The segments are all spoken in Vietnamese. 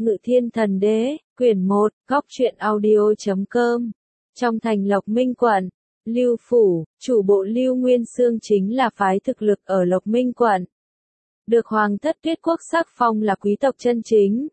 Ngự Thiên Thần Đế, quyển 1, góc truyện audio.com. Trong thành Lộc Minh quận, Lưu Phủ, chủ bộ Lưu Nguyên Xương chính là phái thực lực ở Lộc Minh quận. Được Hoàng thất Tuyết Quốc sắc phong là quý tộc chân chính.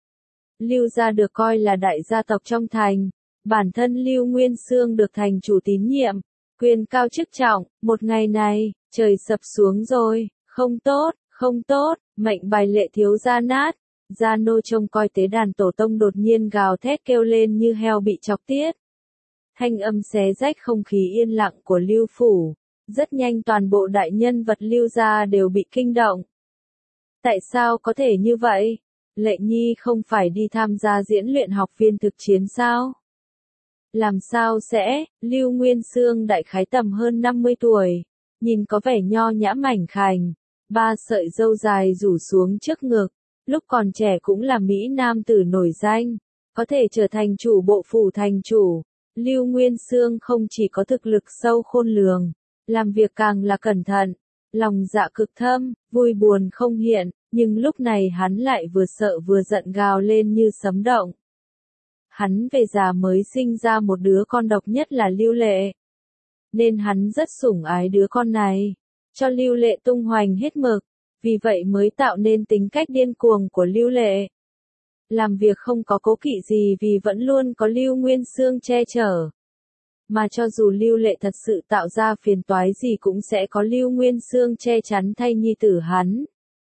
Lưu gia được coi là đại gia tộc trong thành. Bản thân Lưu Nguyên Xương được thành chủ tín nhiệm, quyền cao chức trọng. Một ngày này, trời sập xuống rồi, không tốt, mệnh bài lệ thiếu gia nát. Gia nô trông coi tế đàn tổ tông đột nhiên gào thét kêu lên như heo bị chọc tiết. Thanh âm xé rách không khí yên lặng của Lưu Phủ. Rất nhanh toàn bộ đại nhân vật Lưu gia đều bị kinh động. Tại sao có thể như vậy? Lệ Nhi không phải đi tham gia diễn luyện học viên thực chiến sao? Làm sao sẽ? Lưu Nguyên Xương đại khái tầm hơn 50 tuổi, nhìn có vẻ nho nhã mảnh khảnh, ba sợi râu dài rủ xuống trước ngực, lúc còn trẻ cũng là mỹ nam tử nổi danh, có thể trở thành chủ bộ phủ thành chủ. Lưu Nguyên Xương không chỉ có thực lực sâu khôn lường, làm việc càng là cẩn thận, lòng dạ cực thâm, vui buồn không hiện, nhưng lúc này hắn lại vừa sợ vừa giận gào lên như sấm động. Hắn về già mới sinh ra một đứa con độc nhất là Lưu Lệ. Nên hắn rất sủng ái đứa con này, cho Lưu Lệ tung hoành hết mực, vì vậy mới tạo nên tính cách điên cuồng của Lưu Lệ. Làm việc không có cố kỵ gì vì vẫn luôn có Lưu Nguyên Xương che chở. Mà cho dù Lưu Lệ thật sự tạo ra phiền toái gì cũng sẽ có Lưu Nguyên Xương che chắn thay nhi tử hắn.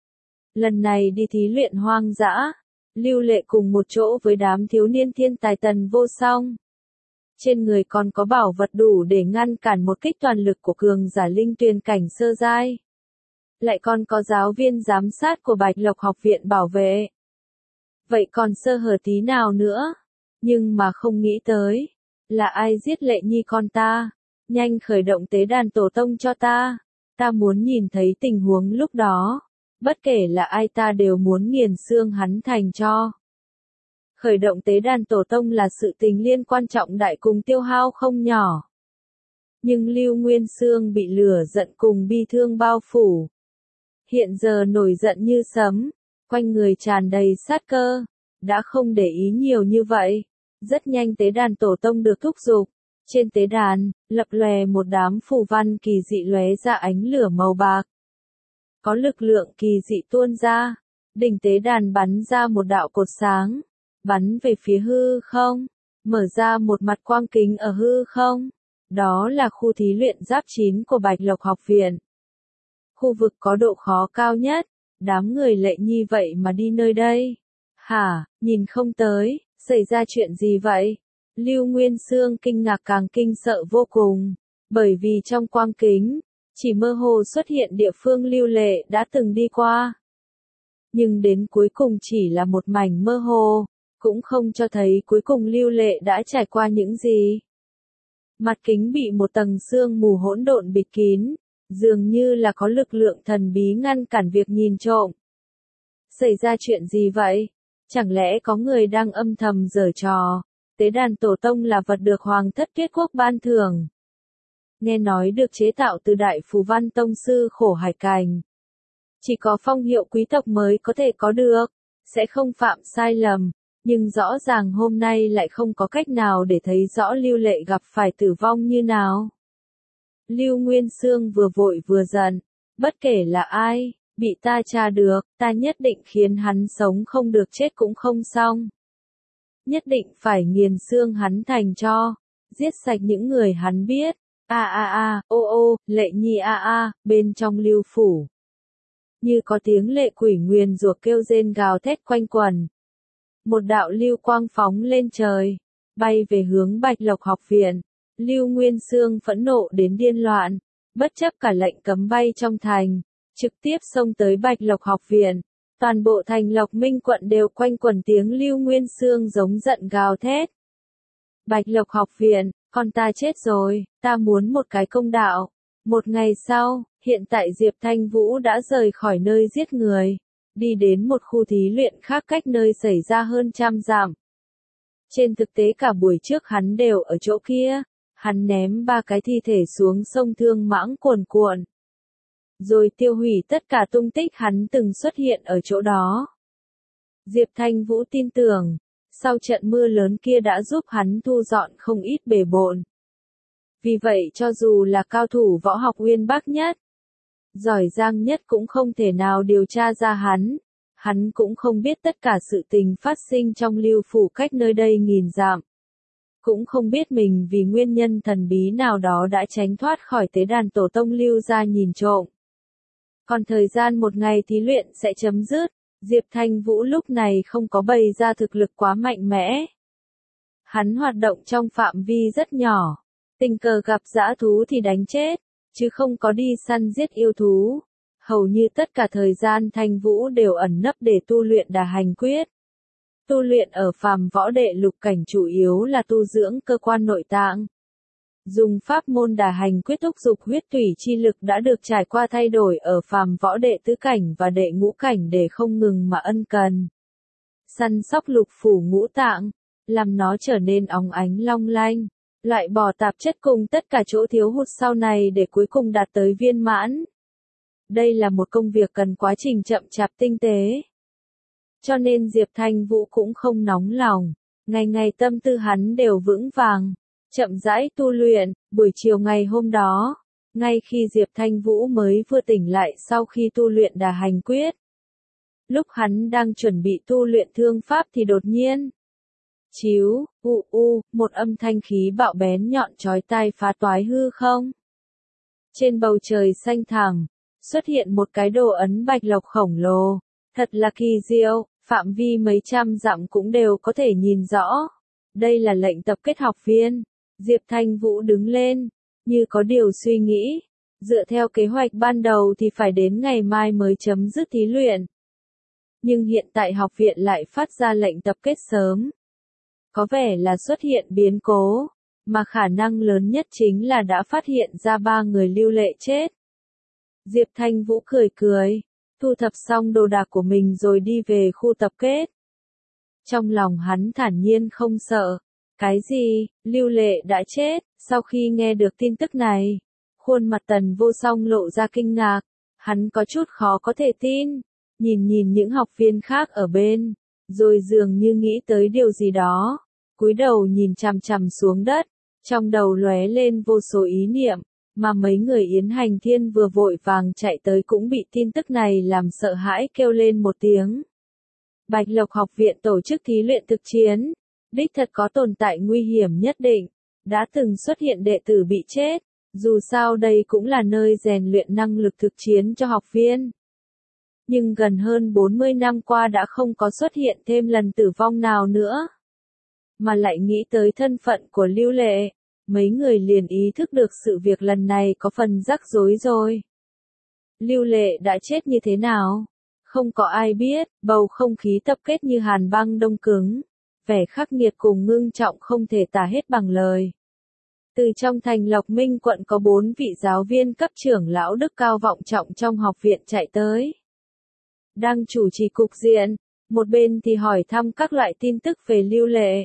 Lần này đi thí luyện hoang dã, Lưu Lệ cùng một chỗ với đám thiếu niên thiên tài tần vô song. Trên người còn có bảo vật đủ để ngăn cản một kích toàn lực của cường giả linh tuyền cảnh sơ giai. Lại còn có giáo viên giám sát của Bạch Lộc học viện bảo vệ. Vậy còn sơ hở tí nào nữa? Nhưng mà không nghĩ tới, là ai giết Lệ Nhi con ta? Nhanh khởi động tế đàn tổ tông cho ta. Ta muốn nhìn thấy tình huống lúc đó. Bất kể là ai ta đều muốn nghiền xương hắn thành cho. Khởi động tế đàn tổ tông là sự tình liên quan trọng đại cùng tiêu hao không nhỏ. Nhưng Lưu Nguyên Xương bị lửa giận cùng bi thương bao phủ. Hiện giờ nổi giận như sấm, quanh người tràn đầy sát cơ, đã không để ý nhiều như vậy. Rất nhanh tế đàn tổ tông được thúc giục. Trên tế đàn, lập lòe một đám phù văn kỳ dị lóe ra ánh lửa màu bạc. Có lực lượng kỳ dị tuôn ra, đỉnh tế đàn bắn ra một đạo cột sáng, bắn về phía hư không, mở ra một mặt quang kính ở hư không. Đó là khu thí luyện giáp 9 của Bạch Lộc học viện. Khu vực có độ khó cao nhất, đám người Lệ Nhi vậy mà đi nơi đây. Hả, nhìn không tới, xảy ra chuyện gì vậy? Lưu Nguyên Xương kinh ngạc càng kinh sợ vô cùng, bởi vì trong quang kính, chỉ mơ hồ xuất hiện địa phương Lưu Lệ đã từng đi qua. Nhưng đến cuối cùng chỉ là một mảnh mơ hồ, cũng không cho thấy cuối cùng Lưu Lệ đã trải qua những gì. Mặt kính bị một tầng sương mù hỗn độn bịt kín, dường như là có lực lượng thần bí ngăn cản việc nhìn trộm. Xảy ra chuyện gì vậy? Chẳng lẽ có người đang âm thầm giở trò? Tế đàn tổ tông là vật được Hoàng thất Tuyết Quốc ban thưởng. Nghe nói được chế tạo từ đại phù văn tông sư Khổ Hải Cảnh. Chỉ có phong hiệu quý tộc mới có thể có được, sẽ không phạm sai lầm, nhưng rõ ràng hôm nay lại không có cách nào để thấy rõ Lưu Lệ gặp phải tử vong như nào. Lưu Nguyên Xương vừa vội vừa giận, bất kể là ai, bị ta tra được, ta nhất định khiến hắn sống không được chết cũng không xong. Nhất định phải nghiền xương hắn thành cho, giết sạch những người hắn biết. Lệ Nhi bên trong Lưu Phủ. Như có tiếng lệ quỷ nguyền rủa kêu rên gào thét quanh quẩn. Một đạo lưu quang phóng lên trời, bay về hướng Bạch Lộc học viện. Lưu Nguyên Xương phẫn nộ đến điên loạn, bất chấp cả lệnh cấm bay trong thành, trực tiếp xông tới Bạch Lộc học viện. Toàn bộ thành Lộc Minh quận đều quanh quẩn tiếng Lưu Nguyên Xương giống giận gào thét. Bạch Lộc học viện, con ta chết rồi, ta muốn một cái công đạo. Một ngày sau, hiện tại Diệp Thanh Vũ đã rời khỏi nơi giết người, đi đến một khu thí luyện khác cách nơi xảy ra hơn 100 dặm. Trên thực tế cả buổi trước hắn đều ở chỗ kia, hắn ném 3 cái thi thể xuống sông Thương Mãng cuồn cuộn. Rồi tiêu hủy tất cả tung tích hắn từng xuất hiện ở chỗ đó. Diệp Thanh Vũ tin tưởng, sau trận mưa lớn kia đã giúp hắn thu dọn không ít bề bộn. Vì vậy cho dù là cao thủ võ học uyên bác nhất, giỏi giang nhất cũng không thể nào điều tra ra hắn cũng không biết tất cả sự tình phát sinh trong Lưu Phủ cách nơi đây nghìn dặm. Cũng không biết mình vì nguyên nhân thần bí nào đó đã tránh thoát khỏi tế đàn tổ tông Lưu gia nhìn trộm. Còn thời gian một ngày thí luyện sẽ chấm dứt, Diệp Thanh Vũ lúc này không có bày ra thực lực quá mạnh mẽ. Hắn hoạt động trong phạm vi rất nhỏ, tình cờ gặp dã thú thì đánh chết, chứ không có đi săn giết yêu thú. Hầu như tất cả thời gian Thanh Vũ đều ẩn nấp để tu luyện Đà Hành Quyết. Tu luyện ở phàm võ đệ lục cảnh chủ yếu là tu dưỡng cơ quan nội tạng. Dùng pháp môn Đà Hành Quyết thúc dục huyết thủy chi lực đã được trải qua thay đổi ở phàm võ đệ tứ cảnh và đệ ngũ cảnh để không ngừng mà ân cần. Săn sóc lục phủ ngũ tạng, làm nó trở nên óng ánh long lanh, loại bỏ tạp chất cùng tất cả chỗ thiếu hụt sau này để cuối cùng đạt tới viên mãn. Đây là một công việc cần quá trình chậm chạp tinh tế. Cho nên Diệp Thanh Vũ cũng không nóng lòng, ngày ngày tâm tư hắn đều vững vàng, chậm rãi tu luyện. Buổi chiều ngày hôm đó, ngay khi Diệp Thanh Vũ mới vừa tỉnh lại sau khi tu luyện Đà Hành Quyết. Lúc hắn đang chuẩn bị tu luyện thương pháp thì đột nhiên, chíu, một âm thanh khí bạo bén nhọn chói tai phá toái hư không. Trên bầu trời xanh thẳm, xuất hiện một cái đồ ấn bạch lộc khổng lồ, thật là kỳ diệu, phạm vi mấy trăm dặm cũng đều có thể nhìn rõ. Đây là lệnh tập kết học viên. Diệp Thanh Vũ đứng lên, như có điều suy nghĩ. Dựa theo kế hoạch ban đầu thì phải đến ngày mai mới chấm dứt thí luyện. Nhưng hiện tại học viện lại phát ra lệnh tập kết sớm. Có vẻ là xuất hiện biến cố, mà khả năng lớn nhất chính là đã phát hiện ra 3 người Lưu Lệ chết. Diệp Thanh Vũ cười cười, thu thập xong đồ đạc của mình rồi đi về khu tập kết. Trong lòng hắn thản nhiên không sợ. Cái gì, Lưu Lệ đã chết? Sau khi nghe được tin tức này, khuôn mặt Tần Vô Song lộ ra kinh ngạc, hắn có chút khó có thể tin, nhìn những học viên khác ở bên, rồi dường như nghĩ tới điều gì đó, cúi đầu nhìn chằm chằm xuống đất, trong đầu lóe lên vô số ý niệm, mà mấy người Yến Hành Thiên vừa vội vàng chạy tới cũng bị tin tức này làm sợ hãi kêu lên một tiếng. Bạch Lộc học viện tổ chức thí luyện thực chiến, đích thật có tồn tại nguy hiểm nhất định, đã từng xuất hiện đệ tử bị chết, dù sao đây cũng là nơi rèn luyện năng lực thực chiến cho học viên. Nhưng gần hơn 40 năm qua đã không có xuất hiện thêm lần tử vong nào nữa. Mà lại nghĩ tới thân phận của Lưu Lệ, mấy người liền ý thức được sự việc lần này có phần rắc rối rồi. Lưu Lệ đã chết như thế nào? Không có ai biết, bầu không khí tập kết như hàn băng đông cứng, vẻ khắc nghiệt cùng ngưng trọng không thể tả hết bằng lời. Từ trong thành Lộc Minh quận có 4 vị giáo viên cấp trưởng lão đức cao vọng trọng trong học viện chạy tới. Đang chủ trì cục diện, một bên thì hỏi thăm các loại tin tức về Lưu Lệ.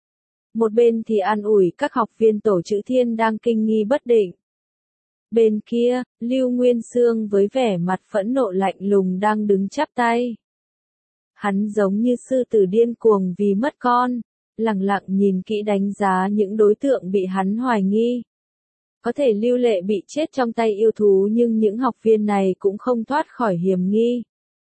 Một bên thì an ủi các học viên tổ chữ thiên đang kinh nghi bất định. Bên kia, Lưu Nguyên Sương với vẻ mặt phẫn nộ lạnh lùng đang đứng chắp tay. Hắn giống như sư tử điên cuồng vì mất con, lẳng lặng nhìn kỹ đánh giá những đối tượng bị hắn hoài nghi. Có thể Lưu Lệ bị chết trong tay yêu thú nhưng những học viên này cũng không thoát khỏi hiểm nghi.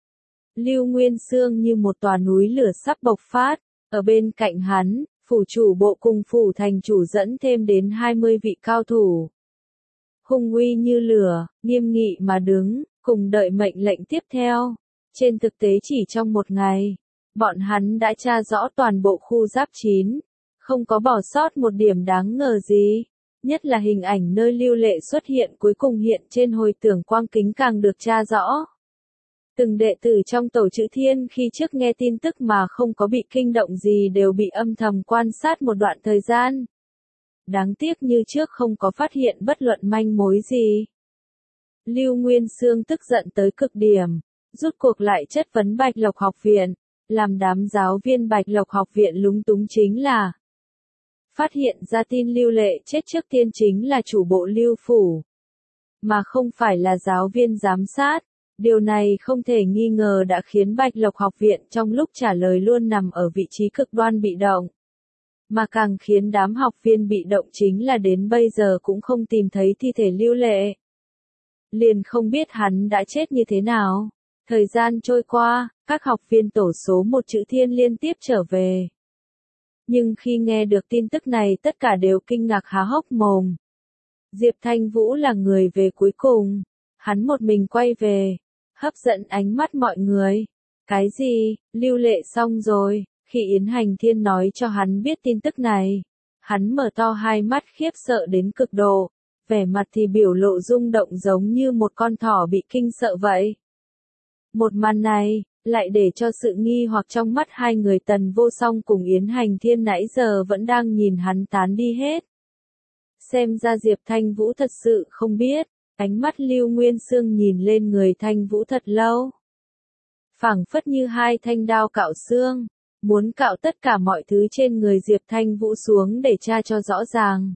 Lưu Nguyên Sương như một tòa núi lửa sắp bộc phát, ở bên cạnh hắn, phủ chủ bộ cùng phủ thành chủ dẫn thêm đến 20 vị cao thủ. Hung uy như lửa, nghiêm nghị mà đứng, cùng đợi mệnh lệnh tiếp theo. Trên thực tế chỉ trong một ngày, bọn hắn đã tra rõ toàn bộ khu giáp 9, không có bỏ sót một điểm đáng ngờ gì. Nhất là hình ảnh nơi Lưu Lệ xuất hiện cuối cùng hiện trên hồi tưởng quang kính càng được tra rõ. Từng đệ tử trong tổ chữ thiên khi trước nghe tin tức mà không có bị kinh động gì đều bị âm thầm quan sát một đoạn thời gian. Đáng tiếc như trước không có phát hiện bất luận manh mối gì. Lưu Nguyên Sương tức giận tới cực điểm, rút cuộc lại chất vấn Bạch Lộc học viện, làm đám giáo viên Bạch Lộc học viện lúng túng chính là phát hiện ra tin Lưu Lệ chết trước tiên chính là chủ bộ Lưu Phủ, mà không phải là giáo viên giám sát. Điều này không thể nghi ngờ đã khiến Bạch Lộc học viện trong lúc trả lời luôn nằm ở vị trí cực đoan bị động. Mà càng khiến đám học viên bị động chính là đến bây giờ cũng không tìm thấy thi thể Lưu Lệ. Liền không biết hắn đã chết như thế nào. Thời gian trôi qua, các học viên tổ số 1 Chữ Thiên liên tiếp trở về. Nhưng khi nghe được tin tức này tất cả đều kinh ngạc há hốc mồm. Diệp Thanh Vũ là người về cuối cùng. Hắn một mình quay về, hấp dẫn ánh mắt mọi người. Cái gì, Lưu Lệ xong rồi? Khi Yến Hành Thiên nói cho hắn biết tin tức này, hắn mở to hai mắt khiếp sợ đến cực độ, vẻ mặt thì biểu lộ rung động giống như một con thỏ bị kinh sợ vậy. Một màn này, lại để cho sự nghi hoặc trong mắt hai người Tần Vô Song cùng Yến Hành Thiên nãy giờ vẫn đang nhìn hắn tán đi hết. Xem ra Diệp Thanh Vũ thật sự không biết, ánh mắt Lưu Nguyên Sương nhìn lên người Thanh Vũ thật lâu. Phảng phất như hai thanh đao cạo xương, muốn cạo tất cả mọi thứ trên người Diệp Thanh Vũ xuống để tra cho rõ ràng.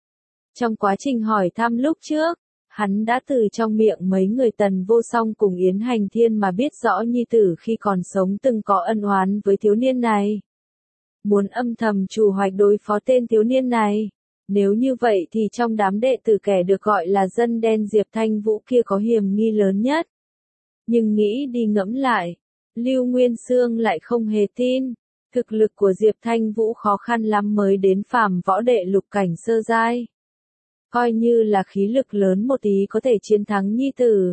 Trong quá trình hỏi thăm lúc trước, hắn đã từ trong miệng mấy người Tần Vô Song cùng Yến Hành Thiên mà biết rõ nhi tử khi còn sống từng có ân oán với thiếu niên này. Muốn âm thầm trù hoạch đối phó tên thiếu niên này. Nếu như vậy thì trong đám đệ tử kẻ được gọi là dân đen Diệp Thanh Vũ kia có hiểm nghi lớn nhất. Nhưng nghĩ đi ngẫm lại, Lưu Nguyên Sương lại không hề tin. Thực lực của Diệp Thanh Vũ khó khăn lắm mới đến phàm võ đệ lục cảnh sơ giai. Coi như là khí lực lớn một tí có thể chiến thắng nhi tử.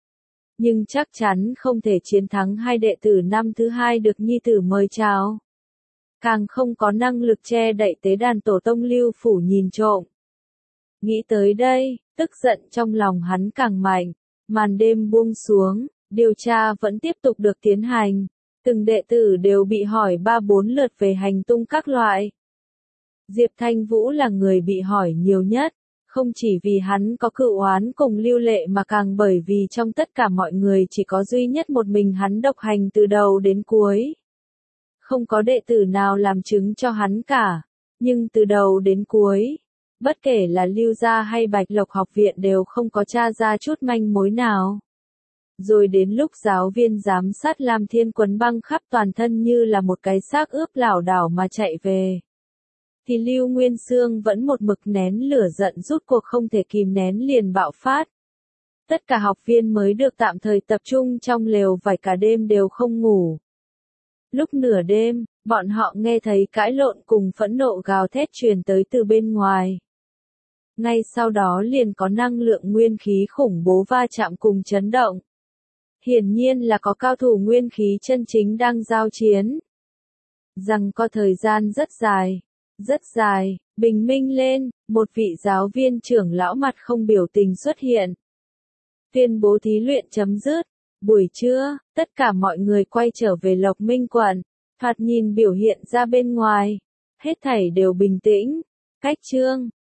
Nhưng chắc chắn không thể chiến thắng hai đệ tử năm thứ hai được nhi tử mời chào. Càng không có năng lực che đậy tế đàn tổ tông Lưu phủ nhìn trộm. Nghĩ tới đây, tức giận trong lòng hắn càng mạnh. Màn đêm buông xuống, điều tra vẫn tiếp tục được tiến hành. Từng đệ tử đều bị hỏi 3-4 lượt về hành tung các loại. Diệp Thanh Vũ là người bị hỏi nhiều nhất, không chỉ vì hắn có cựu oán cùng Lưu Lệ mà càng bởi vì trong tất cả mọi người chỉ có duy nhất một mình hắn độc hành từ đầu đến cuối. Không có đệ tử nào làm chứng cho hắn cả, nhưng từ đầu đến cuối, bất kể là Lưu gia hay Bạch Lộc học viện đều không có tra ra chút manh mối nào. Rồi đến lúc giáo viên giám sát Lam Thiên quấn băng khắp toàn thân như là một cái xác ướp lảo đảo mà chạy về. Thì Lưu Nguyên Sương vẫn một mực nén lửa giận rút cuộc không thể kìm nén liền bạo phát. Tất cả học viên mới được tạm thời tập trung trong lều vải cả đêm đều không ngủ. Lúc nửa đêm, bọn họ nghe thấy cãi lộn cùng phẫn nộ gào thét truyền tới từ bên ngoài. Ngay sau đó liền có năng lượng nguyên khí khủng bố va chạm cùng chấn động. Hiển nhiên là có cao thủ nguyên khí chân chính đang giao chiến. Rằng có thời gian rất dài, bình minh lên, một vị giáo viên trưởng lão mặt không biểu tình xuất hiện. Tuyên bố thí luyện chấm dứt. Buổi trưa, tất cả mọi người quay trở về Lộc Minh quận. Thoạt nhìn biểu hiện ra bên ngoài, hết thảy đều bình tĩnh. Cách chương